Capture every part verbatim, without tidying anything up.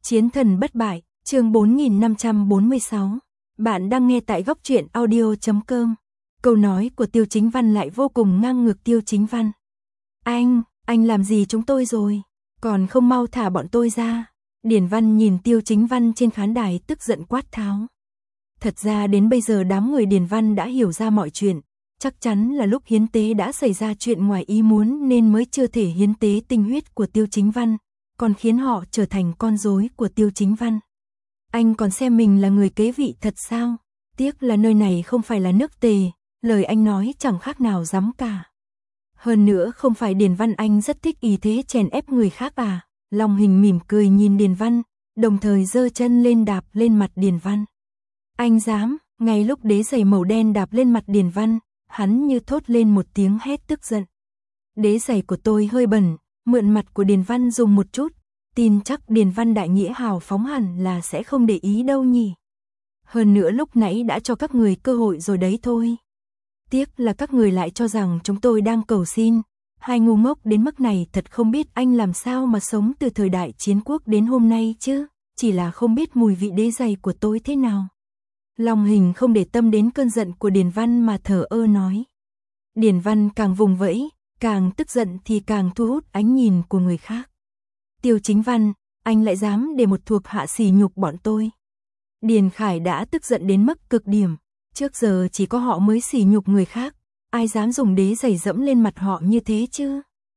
Chiến thần bất bại, chương bốn nghìn năm trăm bốn mươi sáu. Bạn đang nghe tại góc truyện audio chấm com. Câu nói của Tiêu Chính Văn lại vô cùng ngang ngược. Tiêu Chính Văn: Anh, anh làm gì chúng tôi rồi? Còn không mau thả bọn tôi ra. Điền Văn nhìn Tiêu Chính Văn trên khán đài tức giận quát tháo. Thật ra đến bây giờ đám người Điền Văn đã hiểu ra mọi chuyện. Chắc chắn là lúc hiến tế đã xảy ra chuyện ngoài ý muốn nên mới chưa thể hiến tế tinh huyết của Tiêu Chính Văn, còn khiến họ trở thành con rối của Tiêu Chính Văn. Anh còn xem mình là người kế vị thật sao? Tiếc là nơi này không phải là nước Tề, lời anh nói chẳng khác nào rắm cả. Hơn nữa không phải Điền Văn anh rất thích ý thế chèn ép người khác à? Long Hình mỉm cười nhìn Điền Văn, đồng thời giơ chân lên đạp lên mặt Điền Văn. Anh dám? Ngay lúc đế giày màu đen đạp lên mặt Điền Văn, hắn như thốt lên một tiếng hét tức giận. Đế giày của tôi hơi bẩn, mượn mặt của Điền Văn dùng một chút, tin chắc Điền Văn đại nghĩa hào phóng hẳn là sẽ không để ý đâu nhỉ. Hơn nữa lúc nãy đã cho các người cơ hội rồi đấy thôi. Tiếc là các người lại cho rằng chúng tôi đang cầu xin. Hai ngu ngốc đến mức này thật không biết anh làm sao mà sống từ thời đại chiến quốc đến hôm nay chứ, chỉ là không biết mùi vị đế giày của tôi thế nào. Long Hình không để tâm đến cơn giận của Điền Văn mà thở ơ nói. Điền Văn càng vùng vẫy, càng tức giận thì càng thu hút ánh nhìn của người khác. Tiêu Chính Văn, anh lại dám để một thuộc hạ sỉ nhục bọn tôi. Điền Khải đã tức giận đến mức cực điểm, trước giờ chỉ có họ mới sỉ nhục người khác, ai dám dùng đế giày dẫm lên mặt họ như thế chứ?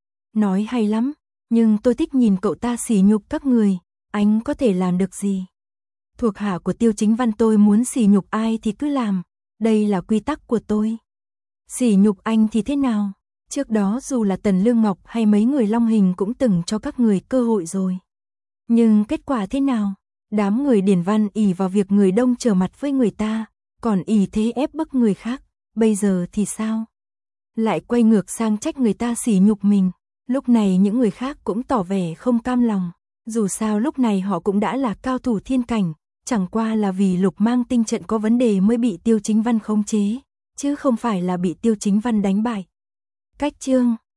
Nói hay lắm, nhưng tôi thích nhìn cậu ta sỉ nhục các người, anh có thể làm được gì? Thuộc hạ của Tiêu Chính Văn tôi muốn sỉ nhục ai thì cứ làm, đây là quy tắc của tôi. Sỉ nhục anh thì thế nào? Trước đó dù là Tần Lương Ngọc hay mấy người Long Hình cũng từng cho các người cơ hội rồi. Nhưng kết quả thế nào? Đám người Điền Văn ỷ vào việc người đông trở mặt với người ta, còn ỷ thế ép bức người khác, bây giờ thì sao? Lại quay ngược sang trách người ta sỉ nhục mình. Lúc này những người khác cũng tỏ vẻ không cam lòng, dù sao lúc này họ cũng đã là cao thủ thiên cảnh, chẳng qua là vì Lục Mang tinh trận có vấn đề mới bị Tiêu Chính Văn khống chế, chứ không phải là bị Tiêu Chính Văn đánh bại. Cách chương